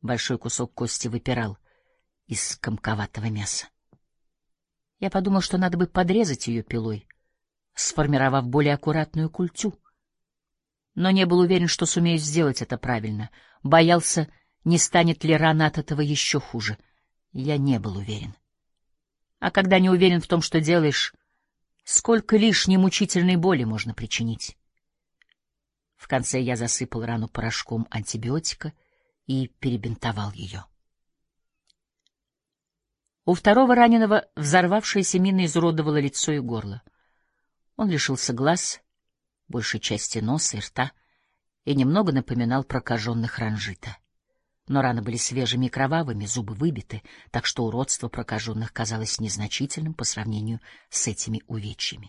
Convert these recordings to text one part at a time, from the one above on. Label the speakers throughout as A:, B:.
A: Большой кусок кости выпирал из комковатого мяса. Я подумал, что надо бы подрезать ее пилой, сформировав более аккуратную культю. Но не был уверен, что сумею сделать это правильно. Боялся, не станет ли рана от этого еще хуже. Я не был уверен. А когда не уверен в том, что делаешь, сколько лишней мучительной боли можно причинить? В конце я засыпал рану порошком антибиотика и перебинтовал ее. У второго раненого взорвавшаяся мина изуродовала лицо и горло. Он лишился глаз, большей части носа и рта, и немного напоминал прокаженных ранжита. Но раны были свежими и кровавыми, зубы выбиты, так что уродство прокаженных казалось незначительным по сравнению с этими увечьями.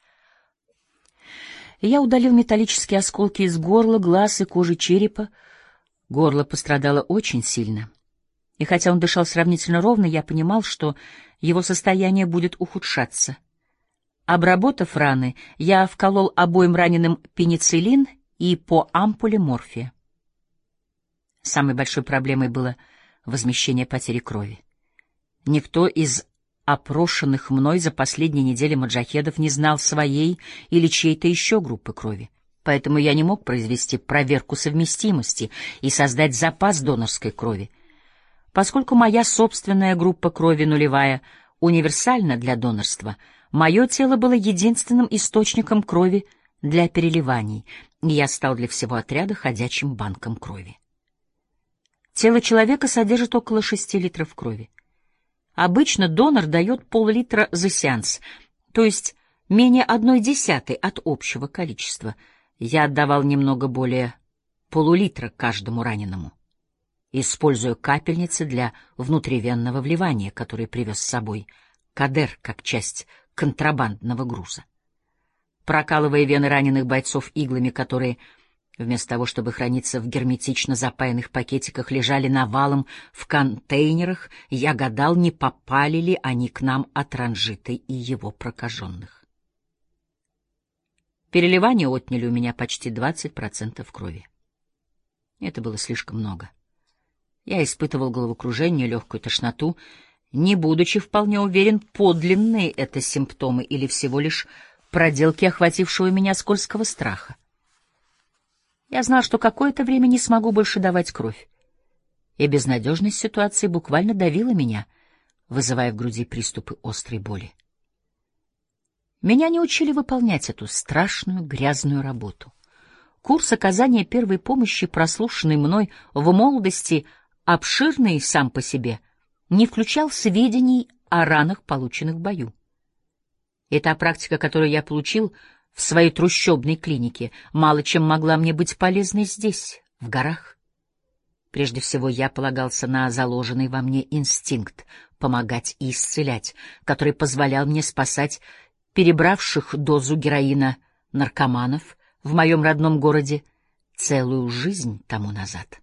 A: Я удалил металлические осколки из горла, глаз и кожи черепа. Горло пострадало очень сильно. И хотя он дышал сравнительно ровно, я понимал, что его состояние будет ухудшаться. Обработав раны, я вколол обоим раненым пенициллин и по ампуле морфия. Самой большой проблемой было возмещение потери крови. Никто из опрошенных мной за последние недели маджахедов не знал своей или чьей-то еще группы крови, поэтому я не мог произвести проверку совместимости и создать запас донорской крови. Поскольку моя собственная группа крови нулевая универсальна для донорства, мое тело было единственным источником крови для переливаний, и я стал для всего отряда ходячим банком крови. Тело человека содержит около 6 литров крови. Обычно донор дает пол-литра за сеанс, то есть менее 1/10 от общего количества. Я отдавал немного более полулитра каждому раненому, используя капельницы для внутривенного вливания, которые привез с собой Кадер как часть контрабандного груза. Прокалывая вены раненых бойцов иглами, которые, вместо того, чтобы храниться в герметично запаянных пакетиках, лежали навалом в контейнерах, я гадал, не попали ли они к нам от Ранжита и его прокаженных. Переливания отняли у меня почти 20% крови. Это было слишком много. Я испытывал головокружение, легкую тошноту, не будучи вполне уверен, подлинные это симптомы или всего лишь проделки охватившего меня скользкого страха. Я знал, что какое-то время не смогу больше давать кровь, и безнадежность ситуации буквально давила меня, вызывая в груди приступы острой боли. Меня не учили выполнять эту страшную грязную работу. Курс оказания первой помощи, прослушанный мной в молодости, обширный сам по себе, не включал сведений о ранах, полученных в бою. И та практика, которую я получил в своей трущобной клинике, мало чем могла мне быть полезной здесь, в горах. Прежде всего, я полагался на заложенный во мне инстинкт помогать и исцелять, который позволял мне спасать перебравших дозу героина наркоманов в моем родном городе целую жизнь тому назад.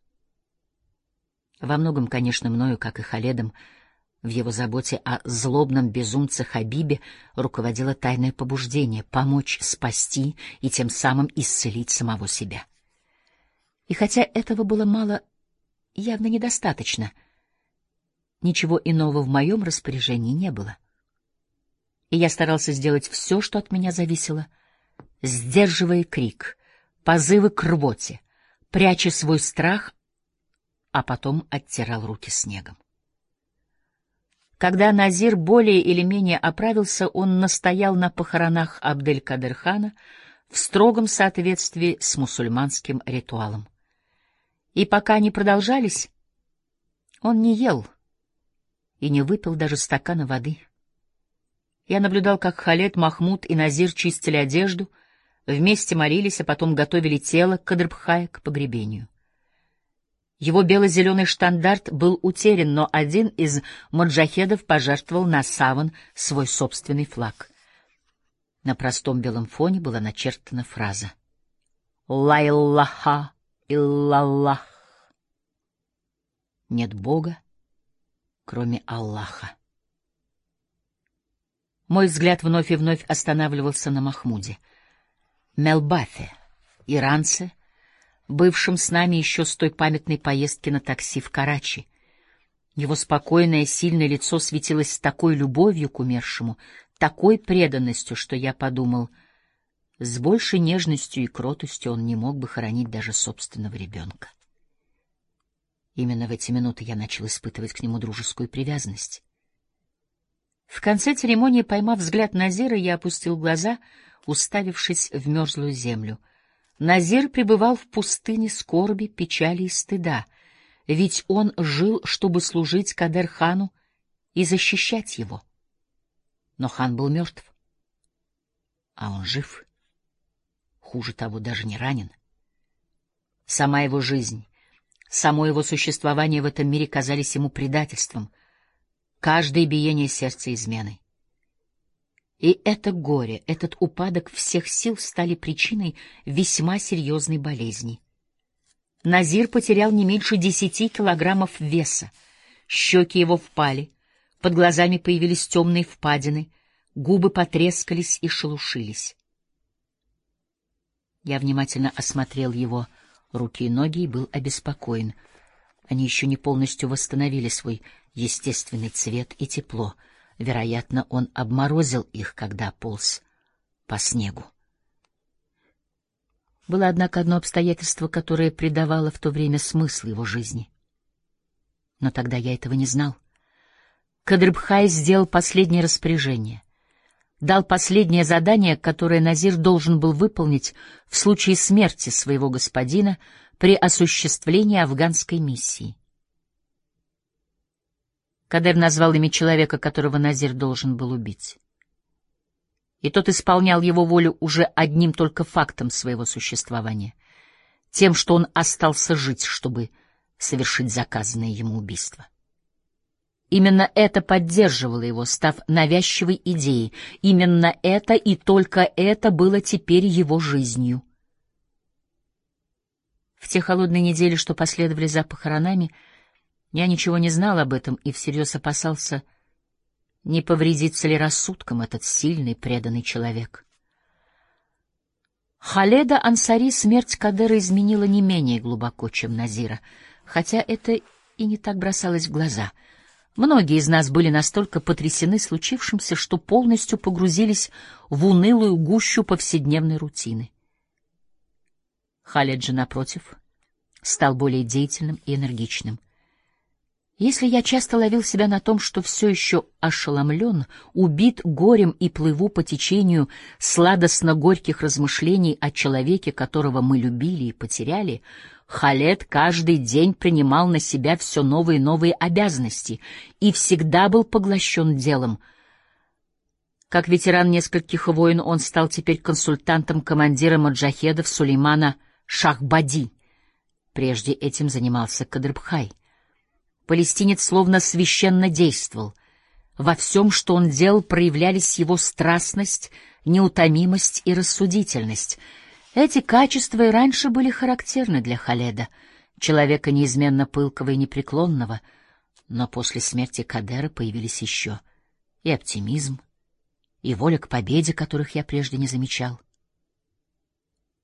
A: Во многом, конечно, мною, как и Халедом, в его заботе о злобном безумце Хабибе руководило тайное побуждение помочь спасти и тем самым исцелить самого себя. И хотя этого было мало, явно недостаточно, ничего иного в моем распоряжении не было. И я старался сделать все, что от меня зависело, сдерживая крик, позывы к рвоте, пряча свой страх, а потом оттирал руки снегом. Когда Назир более или менее оправился, он настоял на похоронах Абдель-Кадыр-хана в строгом соответствии с мусульманским ритуалом. И пока они продолжались, он не ел и не выпил даже стакана воды. Я наблюдал, как Халед, Махмуд и Назир чистили одежду, вместе молились, а потом готовили тело Кадрбхая к погребению. Его бело-зеленый штандарт был утерян, но один из маджахедов пожертвовал на саван свой собственный флаг. На простом белом фоне была начертана фраза «Ла иллаха иллаллах» — «Нет Бога, кроме Аллаха». Мой взгляд вновь и вновь останавливался на Махмуде. Мелбафе, иранце, бывшим с нами еще с той памятной поездки на такси в Карачи. Его спокойное, сильное лицо светилось с такой любовью к умершему, такой преданностью, что я подумал, с большей нежностью и кротостью он не мог бы хоронить даже собственного ребенка. Именно в эти минуты я начал испытывать к нему дружескую привязанность. В конце церемонии, поймав взгляд Назира, я опустил глаза, уставившись в мерзлую землю. Назир пребывал в пустыне скорби, печали и стыда, ведь он жил, чтобы служить Кадер-хану и защищать его. Но хан был мертв, а он жив. Хуже того, даже не ранен. Сама его жизнь, само его существование в этом мире казались ему предательством, каждое биение сердца изменой. И это горе, этот упадок всех сил стали причиной весьма серьезной болезни. Назир потерял не меньше 10 килограммов веса, щеки его впали, под глазами появились темные впадины, губы потрескались и шелушились. Я внимательно осмотрел его руки и ноги и был обеспокоен. Они еще не полностью восстановили свой естественный цвет и тепло. Вероятно, он обморозил их, когда полз по снегу. Было, однако, одно обстоятельство, которое придавало в то время смысл его жизни. Но тогда я этого не знал. Кадрбхай сделал последнее распоряжение, дал последнее задание, которое Назир должен был выполнить в случае смерти своего господина при осуществлении афганской миссии. Кадер назвал имя человека, которого Назир должен был убить. И тот исполнял его волю уже одним только фактом своего существования, тем, что он остался жить, чтобы совершить заказанное ему убийство. Именно это поддерживало его, став навязчивой идеей. Именно это и только это было теперь его жизнью. В те холодные недели, что последовали за похоронами, я ничего не знал об этом и всерьез опасался, не повредится ли рассудком этот сильный, преданный человек. Халеда Ансари смерть Кадера изменила не менее глубоко, чем Назира, хотя это и не так бросалось в глаза. Многие из нас были настолько потрясены случившимся, что полностью погрузились в унылую гущу повседневной рутины. Халед же, напротив, стал более деятельным и энергичным. Если я часто ловил себя на том, что все еще ошеломлен, убит горем и плыву по течению сладостно-горьких размышлений о человеке, которого мы любили и потеряли, Халед каждый день принимал на себя все новые и новые обязанности и всегда был поглощен делом. Как ветеран нескольких войн, он стал теперь консультантом командира маджахедов Сулеймана Шахбади. Прежде этим занимался Кадрбхай. Палестинец словно священно действовал. Во всем, что он делал, проявлялись его страстность, неутомимость и рассудительность. Эти качества и раньше были характерны для Халеда, человека неизменно пылкого и непреклонного, но после смерти Кадера появились еще и оптимизм, и воля к победе, которых я прежде не замечал.